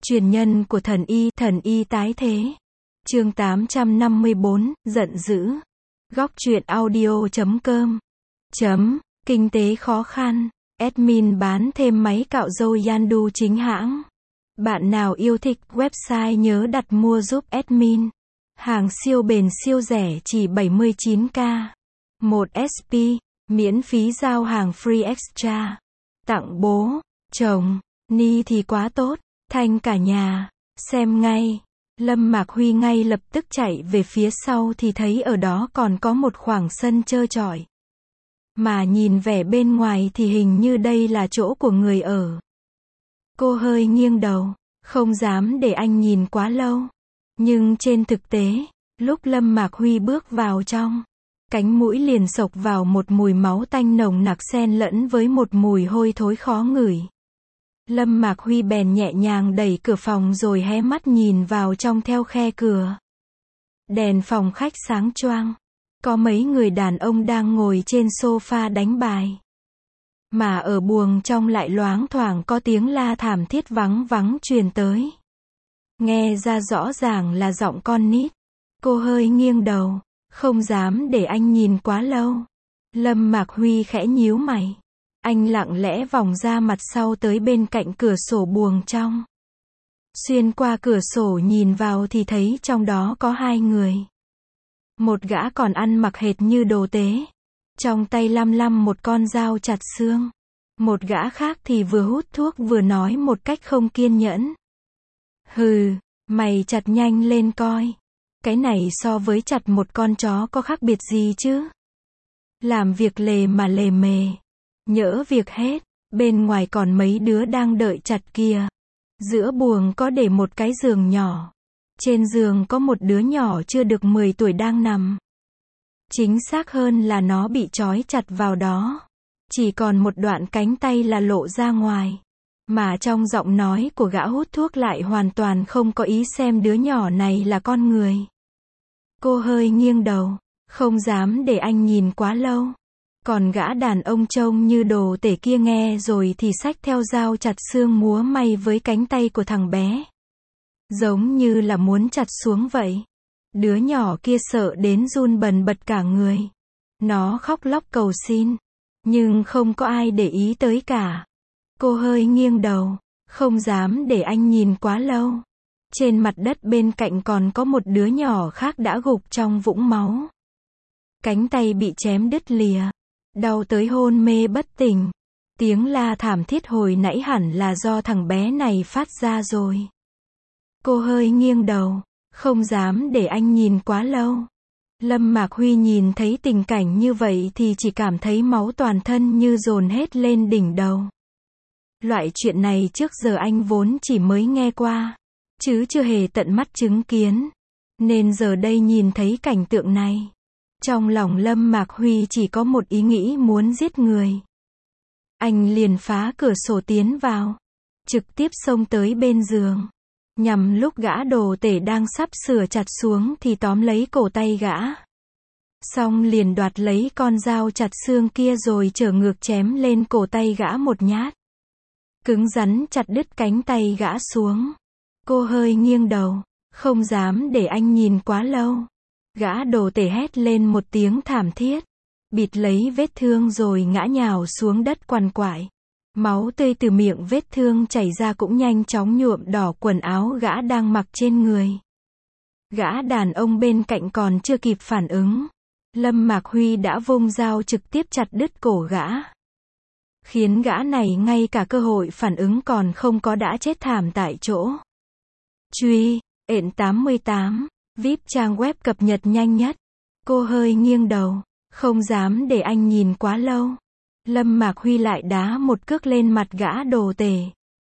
Truyền nhân của thần y tái thế. Chương 854, giận dữ. Góc truyện audio.com. Kinh tế khó khăn. Admin bán thêm máy cạo râu Yandu chính hãng. Bạn nào yêu thích website nhớ đặt mua giúp admin. Hàng siêu bền siêu rẻ chỉ 79k. 1 SP, miễn phí giao hàng free extra. Tặng bố, chồng, Ni thì quá tốt, thanh cả nhà, xem ngay. Lâm Mạc Huy ngay lập tức chạy về phía sau thì thấy ở đó còn có một khoảng sân trơ trọi. Mà nhìn vẻ bên ngoài thì hình như đây là chỗ của người ở. Cô hơi nghiêng đầu, không dám để anh nhìn quá lâu. Nhưng trên thực tế, lúc Lâm Mạc Huy bước vào trong, cánh mũi liền xộc vào một mùi máu tanh nồng nặc xen lẫn với một mùi hôi thối khó ngửi. Lâm Mạc Huy bèn nhẹ nhàng đẩy cửa phòng rồi hé mắt nhìn vào trong theo khe cửa. Đèn phòng khách sáng choang. Có mấy người đàn ông đang ngồi trên sofa đánh bài. Mà ở buồng trong lại loáng thoảng có tiếng la thảm thiết vắng vắng truyền tới. Nghe ra rõ ràng là giọng con nít. Cô hơi nghiêng đầu, không dám để anh nhìn quá lâu. Lâm Mạc Huy khẽ nhíu mày. Anh lặng lẽ vòng ra mặt sau tới bên cạnh cửa sổ buồng trong. Xuyên qua cửa sổ nhìn vào thì thấy trong đó có hai người. Một gã còn ăn mặc hệt như đồ tế. Trong tay lăm lăm một con dao chặt xương. Một gã khác thì vừa hút thuốc vừa nói một cách không kiên nhẫn. Hừ, mày chặt nhanh lên coi. Cái này so với chặt một con chó có khác biệt gì chứ? Làm việc lề mà lề mề. Nhỡ việc hết, bên ngoài còn mấy đứa đang đợi chặt kìa. Giữa buồng có để một cái giường nhỏ. Trên giường có một đứa nhỏ chưa được 10 tuổi đang nằm. Chính xác hơn là nó bị trói chặt vào đó. Chỉ còn một đoạn cánh tay là lộ ra ngoài. Mà trong giọng nói của gã hút thuốc lại hoàn toàn không có ý xem đứa nhỏ này là con người. Cô hơi nghiêng đầu, không dám để anh nhìn quá lâu. Còn gã đàn ông trông như đồ tể kia nghe rồi thì xách theo dao chặt xương múa may với cánh tay của thằng bé. Giống như là muốn chặt xuống vậy. Đứa nhỏ kia sợ đến run bần bật cả người. Nó khóc lóc cầu xin. Nhưng không có ai để ý tới cả. Cô hơi nghiêng đầu, không dám để anh nhìn quá lâu. Trên mặt đất bên cạnh còn có một đứa nhỏ khác đã gục trong vũng máu. Cánh tay bị chém đứt lìa. Đau tới hôn mê bất tỉnh. Tiếng la thảm thiết hồi nãy hẳn là do thằng bé này phát ra rồi. Cô hơi nghiêng đầu, không dám để anh nhìn quá lâu. Lâm Mạc Huy nhìn thấy tình cảnh như vậy thì chỉ cảm thấy máu toàn thân như dồn hết lên đỉnh đầu. Loại chuyện này trước giờ anh vốn chỉ mới nghe qua, chứ chưa hề tận mắt chứng kiến. Nên giờ đây nhìn thấy cảnh tượng này, trong lòng Lâm Mạc Huy chỉ có một ý nghĩ muốn giết người. Anh liền phá cửa sổ tiến vào, trực tiếp xông tới bên giường. Nhằm lúc gã đồ tể đang sắp sửa chặt xuống thì tóm lấy cổ tay gã. Xong liền đoạt lấy con dao chặt xương kia rồi trở ngược chém lên cổ tay gã một nhát. Cứng rắn chặt đứt cánh tay gã xuống. Cô hơi nghiêng đầu, không dám để anh nhìn quá lâu. Gã đồ tể hét lên một tiếng thảm thiết. Bịt lấy vết thương rồi ngã nhào xuống đất quằn quại. Máu tươi từ miệng vết thương chảy ra cũng nhanh chóng nhuộm đỏ quần áo gã đang mặc trên người. Gã đàn ông bên cạnh còn chưa kịp phản ứng. Lâm Mạc Huy đã vung dao trực tiếp chặt đứt cổ gã. Khiến gã này ngay cả cơ hội phản ứng còn không có đã chết thảm tại chỗ. Truy, ện 88, VIP trang web cập nhật nhanh nhất. Cô hơi nghiêng đầu, không dám để anh nhìn quá lâu. Lâm Mạc Huy lại đá một cước lên mặt gã đồ tể.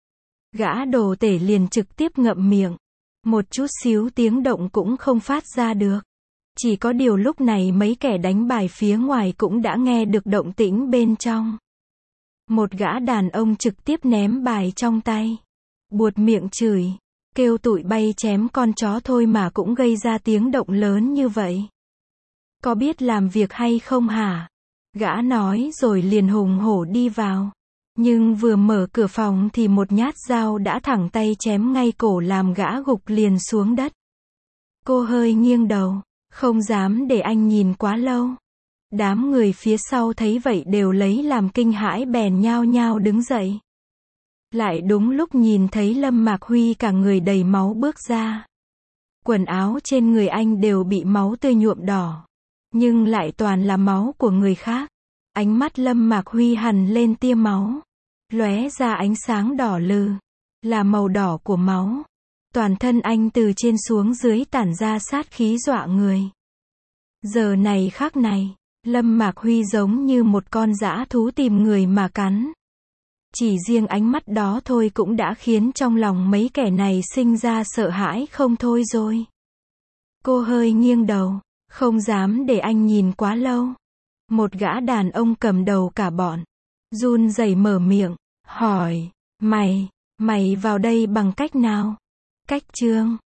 Gã đồ tể liền trực tiếp ngậm miệng. Một chút xíu tiếng động cũng không phát ra được. Chỉ có điều lúc này mấy kẻ đánh bài phía ngoài cũng đã nghe được động tĩnh bên trong. Một gã đàn ông trực tiếp ném bài trong tay. Buột miệng chửi. Kêu tụi bay chém con chó thôi mà cũng gây ra tiếng động lớn như vậy. Có biết làm việc hay không hả? Gã nói rồi liền hùng hổ đi vào. Nhưng vừa mở cửa phòng thì một nhát dao đã thẳng tay chém ngay cổ làm gã gục liền xuống đất. Cô hơi nghiêng đầu, không dám để anh nhìn quá lâu. Đám người phía sau thấy vậy đều lấy làm kinh hãi bèn nhao nhao đứng dậy. Lại đúng lúc nhìn thấy Lâm Mạc Huy cả người đầy máu bước ra. Quần áo trên người anh đều bị máu tươi nhuộm đỏ. Nhưng lại toàn là máu của người khác. Ánh mắt Lâm Mạc Huy hằn lên tia máu. Lóe ra ánh sáng đỏ lừ. Là màu đỏ của máu. Toàn thân anh từ trên xuống dưới tản ra sát khí dọa người. Giờ này khắc này, Lâm Mạc Huy giống như một con dã thú tìm người mà cắn. Chỉ riêng ánh mắt đó thôi cũng đã khiến trong lòng mấy kẻ này sinh ra sợ hãi không thôi rồi. Cô hơi nghiêng đầu, không dám để anh nhìn quá lâu. Một gã đàn ông cầm đầu cả bọn, run rẩy mở miệng, hỏi, mày vào đây bằng cách nào? Cách Trương,